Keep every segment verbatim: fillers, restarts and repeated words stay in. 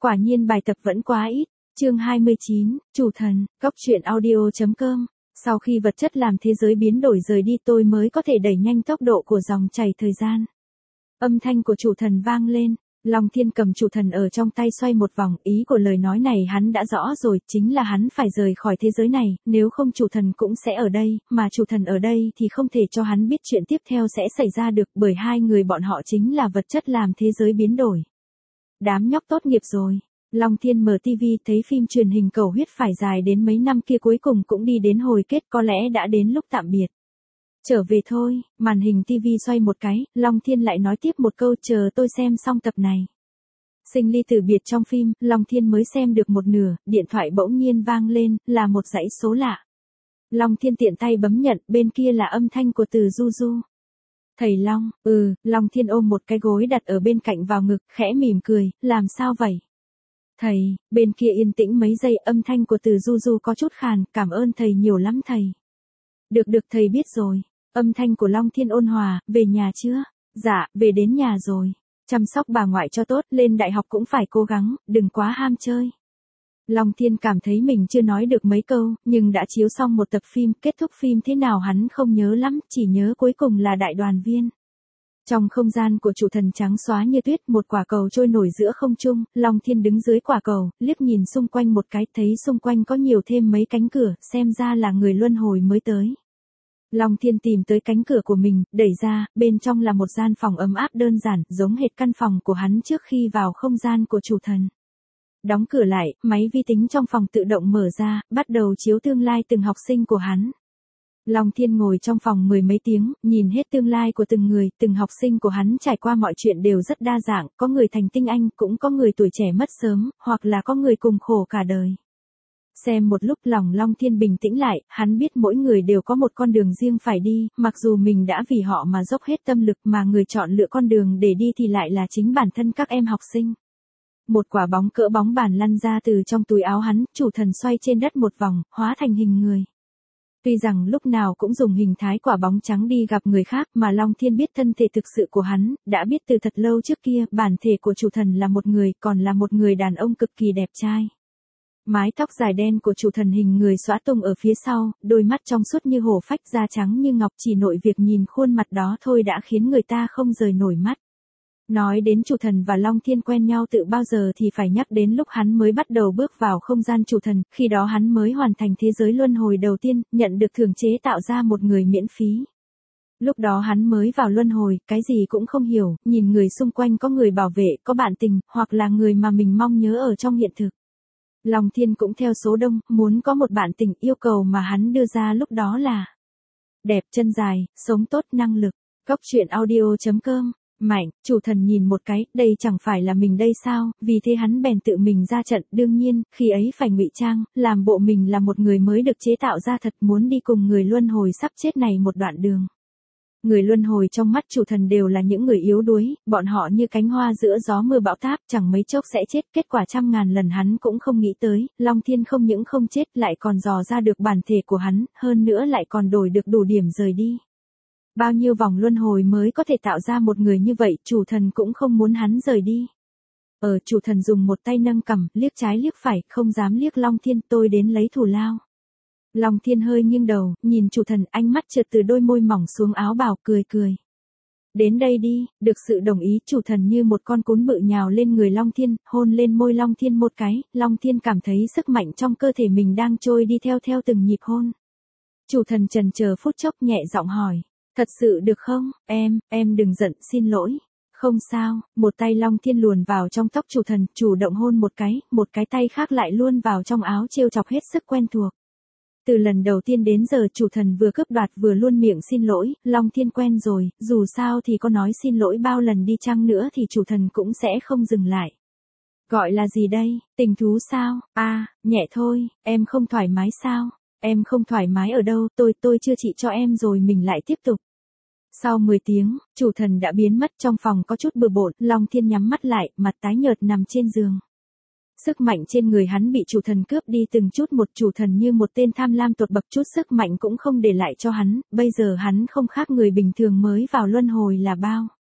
Quả nhiên bài tập vẫn quá ít. Chương hai mươi chín, Chủ thần, góc truyện audio chấm com. Sau khi vật chất làm thế giới biến đổi rời đi tôi mới có thể đẩy nhanh tốc độ của dòng chảy thời gian. Âm thanh của chủ thần vang lên, Long Thiên cầm chủ thần ở trong tay xoay một vòng, ý của lời nói này hắn đã rõ rồi, chính là hắn phải rời khỏi thế giới này, nếu không chủ thần cũng sẽ ở đây, mà chủ thần ở đây thì không thể cho hắn biết chuyện tiếp theo sẽ xảy ra được, bởi hai người bọn họ chính là vật chất làm thế giới biến đổi. Đám nhóc tốt nghiệp rồi. Long Thiên mở tivi thấy phim truyền hình cầu huyết phải dài đến mấy năm kia cuối cùng cũng đi đến hồi kết, có lẽ đã đến lúc tạm biệt. Trở về thôi, màn hình tivi xoay một cái, Long Thiên lại nói tiếp một câu, chờ tôi xem xong tập này. Sinh ly từ biệt trong phim, Long Thiên mới xem được một nửa, điện thoại bỗng nhiên vang lên, là một dãy số lạ. Long Thiên tiện tay bấm nhận, bên kia là âm thanh của Từ Du Du. Thầy Long, ừ, Long Thiên ôm một cái gối đặt ở bên cạnh vào ngực, khẽ mỉm cười, làm sao vậy? Thầy, bên kia yên tĩnh mấy giây, âm thanh của Từ Du Du có chút khàn, cảm ơn thầy nhiều lắm thầy. Được được thầy biết rồi. Âm thanh của Long Thiên ôn hòa, về nhà chưa? Dạ, về đến nhà rồi. Chăm sóc bà ngoại cho tốt, lên đại học cũng phải cố gắng, đừng quá ham chơi. Long Thiên cảm thấy mình chưa nói được mấy câu, nhưng đã chiếu xong một tập phim, kết thúc phim thế nào hắn không nhớ lắm, chỉ nhớ cuối cùng là đại đoàn viên. Trong không gian của chủ thần trắng xóa như tuyết, một quả cầu trôi nổi giữa không trung, Long Thiên đứng dưới quả cầu, liếc nhìn xung quanh một cái, thấy xung quanh có nhiều thêm mấy cánh cửa, xem ra là người luân hồi mới tới. Long Thiên tìm tới cánh cửa của mình, đẩy ra, bên trong là một gian phòng ấm áp đơn giản, giống hệt căn phòng của hắn trước khi vào không gian của chủ thần. Đóng cửa lại, máy vi tính trong phòng tự động mở ra, bắt đầu chiếu tương lai từng học sinh của hắn. Long Thiên ngồi trong phòng mười mấy tiếng, nhìn hết tương lai của từng người, từng học sinh của hắn trải qua mọi chuyện đều rất đa dạng, có người thành tinh anh, cũng có người tuổi trẻ mất sớm, hoặc là có người cùng khổ cả đời. Xem một lúc lòng Long Thiên bình tĩnh lại, hắn biết mỗi người đều có một con đường riêng phải đi, mặc dù mình đã vì họ mà dốc hết tâm lực mà người chọn lựa con đường để đi thì lại là chính bản thân các em học sinh. Một quả bóng cỡ bóng bàn lăn ra từ trong túi áo hắn, chủ thần xoay trên đất một vòng, hóa thành hình người. Tuy rằng lúc nào cũng dùng hình thái quả bóng trắng đi gặp người khác mà Long Thiên biết thân thể thực sự của hắn, đã biết từ thật lâu trước kia, bản thể của chủ thần là một người, còn là một người đàn ông cực kỳ đẹp trai. Mái tóc dài đen của chủ thần hình người xõa tung ở phía sau, đôi mắt trong suốt như hổ phách, da trắng như ngọc, chỉ nội việc nhìn khuôn mặt đó thôi đã khiến người ta không rời nổi mắt. Nói đến chủ thần và Long Thiên quen nhau từ bao giờ thì phải nhắc đến lúc hắn mới bắt đầu bước vào không gian chủ thần, khi đó hắn mới hoàn thành thế giới luân hồi đầu tiên, nhận được thưởng chế tạo ra một người miễn phí. Lúc đó hắn mới vào luân hồi, cái gì cũng không hiểu, nhìn người xung quanh có người bảo vệ, có bạn tình, hoặc là người mà mình mong nhớ ở trong hiện thực. Long Thiên cũng theo số đông, muốn có một bạn tình, yêu cầu mà hắn đưa ra lúc đó là đẹp, chân dài, sống tốt, năng lực. Góc truyện audio chấm com. Mạnh, chủ thần nhìn một cái, đây chẳng phải là mình đây sao, vì thế hắn bèn tự mình ra trận, đương nhiên, khi ấy phải ngụy trang, làm bộ mình là một người mới được chế tạo ra thật, muốn đi cùng người luân hồi sắp chết này một đoạn đường. Người luân hồi trong mắt chủ thần đều là những người yếu đuối, bọn họ như cánh hoa giữa gió mưa bão táp, chẳng mấy chốc sẽ chết, kết quả trăm ngàn lần hắn cũng không nghĩ tới, Long Thiên không những không chết lại còn dò ra được bản thể của hắn, hơn nữa lại còn đổi được đủ điểm rời đi. Bao nhiêu vòng luân hồi mới có thể tạo ra một người như vậy, chủ thần cũng không muốn hắn rời đi. Ở chủ thần dùng một tay nâng cằm, liếc trái liếc phải, không dám liếc Long Thiên, tôi đến lấy thù lao. Long Thiên hơi nghiêng đầu, nhìn chủ thần, ánh mắt trượt từ đôi môi mỏng xuống áo bào, cười cười. Đến đây đi, được sự đồng ý, chủ thần như một con cún bự nhào lên người Long Thiên, hôn lên môi Long Thiên một cái, Long Thiên cảm thấy sức mạnh trong cơ thể mình đang trôi đi theo theo từng nhịp hôn. Chủ thần chần chờ phút chốc nhẹ giọng hỏi. Thật sự được không, em, em đừng giận, xin lỗi. Không sao, một tay Long Thiên luồn vào trong tóc chủ thần, chủ động hôn một cái, một cái tay khác lại luôn vào trong áo trêu chọc hết sức quen thuộc. Từ lần đầu tiên đến giờ chủ thần vừa cướp đoạt vừa luôn miệng xin lỗi, Long Thiên quen rồi, dù sao thì có nói xin lỗi bao lần đi chăng nữa thì chủ thần cũng sẽ không dừng lại. Gọi là gì đây, tình thú sao, a à, nhẹ thôi, em không thoải mái sao? Em không thoải mái ở đâu, tôi, tôi chưa trị cho em rồi mình lại tiếp tục. Sau mười tiếng, chủ thần đã biến mất, trong phòng có chút bừa bộn, Long Thiên nhắm mắt lại, mặt tái nhợt nằm trên giường. Sức mạnh trên người hắn bị chủ thần cướp đi từng chút một, chủ thần như một tên tham lam tột bậc, chút sức mạnh cũng không để lại cho hắn, bây giờ hắn không khác người bình thường mới vào luân hồi là bao.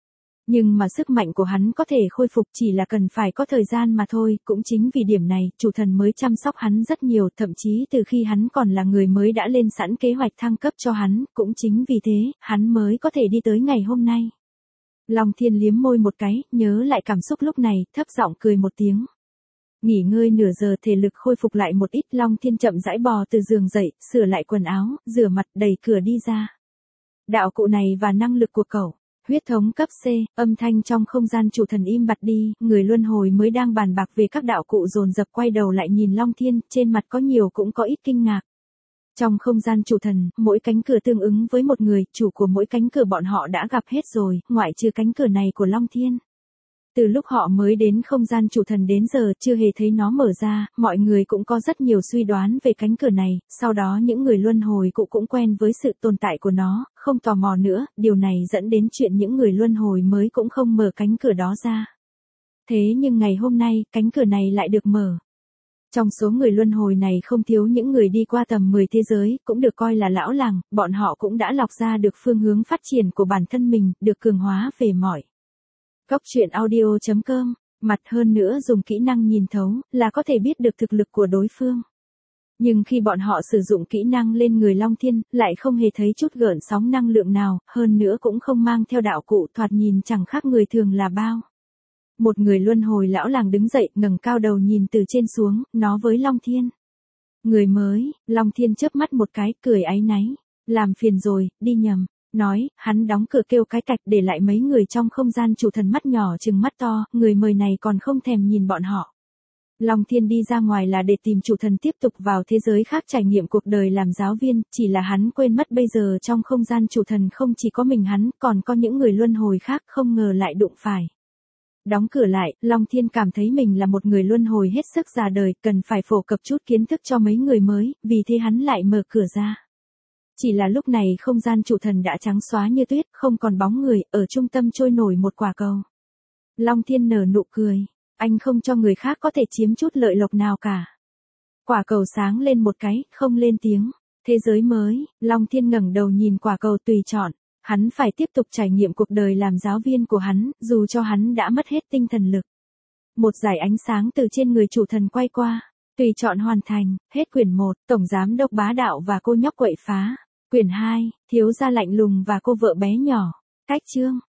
Nhưng mà sức mạnh của hắn có thể khôi phục chỉ là cần phải có thời gian mà thôi, cũng chính vì điểm này, chủ thần mới chăm sóc hắn rất nhiều, thậm chí từ khi hắn còn là người mới đã lên sẵn kế hoạch thăng cấp cho hắn, cũng chính vì thế, hắn mới có thể đi tới ngày hôm nay. Long Thiên liếm môi một cái, nhớ lại cảm xúc lúc này, thấp giọng cười một tiếng. Nghỉ ngơi nửa giờ thể lực khôi phục lại một ít, Long Thiên chậm rãi bò từ giường dậy, sửa lại quần áo, rửa mặt, đẩy cửa đi ra. Đạo cụ này và năng lực của cậu. Huyết thống cấp C, âm thanh trong không gian chủ thần im bặt đi, người luân hồi mới đang bàn bạc về các đạo cụ dồn dập quay đầu lại nhìn Long Thiên, trên mặt có nhiều cũng có ít kinh ngạc. Trong không gian chủ thần, mỗi cánh cửa tương ứng với một người, chủ của mỗi cánh cửa bọn họ đã gặp hết rồi, ngoại trừ cánh cửa này của Long Thiên. Từ lúc họ mới đến không gian chủ thần đến giờ chưa hề thấy nó mở ra, mọi người cũng có rất nhiều suy đoán về cánh cửa này, sau đó những người luân hồi cũng cũng quen với sự tồn tại của nó, không tò mò nữa, điều này dẫn đến chuyện những người luân hồi mới cũng không mở cánh cửa đó ra. Thế nhưng ngày hôm nay, cánh cửa này lại được mở. Trong số người luân hồi này không thiếu những người đi qua tầm mười thế giới, cũng được coi là lão làng, bọn họ cũng đã lọc ra được phương hướng phát triển của bản thân mình, được cường hóa về mọi. Góc truyện audio chấm com, mặt hơn nữa dùng kỹ năng nhìn thấu, là có thể biết được thực lực của đối phương. Nhưng khi bọn họ sử dụng kỹ năng lên người Long Thiên, lại không hề thấy chút gợn sóng năng lượng nào, hơn nữa cũng không mang theo đạo cụ, thoạt nhìn chẳng khác người thường là bao. Một người luân hồi lão làng đứng dậy, ngẩng cao đầu nhìn từ trên xuống, nói với Long Thiên. Người mới, Long Thiên chớp mắt một cái, cười áy náy. Làm phiền rồi, đi nhầm. Nói, hắn đóng cửa kêu cái cạch để lại mấy người trong không gian chủ thần mắt nhỏ trừng mắt to, người mời này còn không thèm nhìn bọn họ. Long Thiên đi ra ngoài là để tìm chủ thần tiếp tục vào thế giới khác trải nghiệm cuộc đời làm giáo viên, chỉ là hắn quên mất bây giờ trong không gian chủ thần không chỉ có mình hắn, còn có những người luân hồi khác không ngờ lại đụng phải. Đóng cửa lại, Long Thiên cảm thấy mình là một người luân hồi hết sức già đời, cần phải phổ cập chút kiến thức cho mấy người mới, vì thế hắn lại mở cửa ra. Chỉ là lúc này không gian chủ thần đã trắng xóa như tuyết, không còn bóng người, ở trung tâm trôi nổi một quả cầu. Long Thiên nở nụ cười, anh không cho người khác có thể chiếm chút lợi lộc nào cả. Quả cầu sáng lên một cái, không lên tiếng. Thế giới mới, Long Thiên ngẩng đầu nhìn quả cầu tùy chọn. Hắn phải tiếp tục trải nghiệm cuộc đời làm giáo viên của hắn, dù cho hắn đã mất hết tinh thần lực. Một dải ánh sáng từ trên người chủ thần quay qua. Tùy chọn hoàn thành, hết quyển một, Tổng Giám Đốc Bá Đạo và cô nhóc quậy phá. Quyển hai, Thiếu gia lạnh lùng và cô vợ bé nhỏ. Cách chương.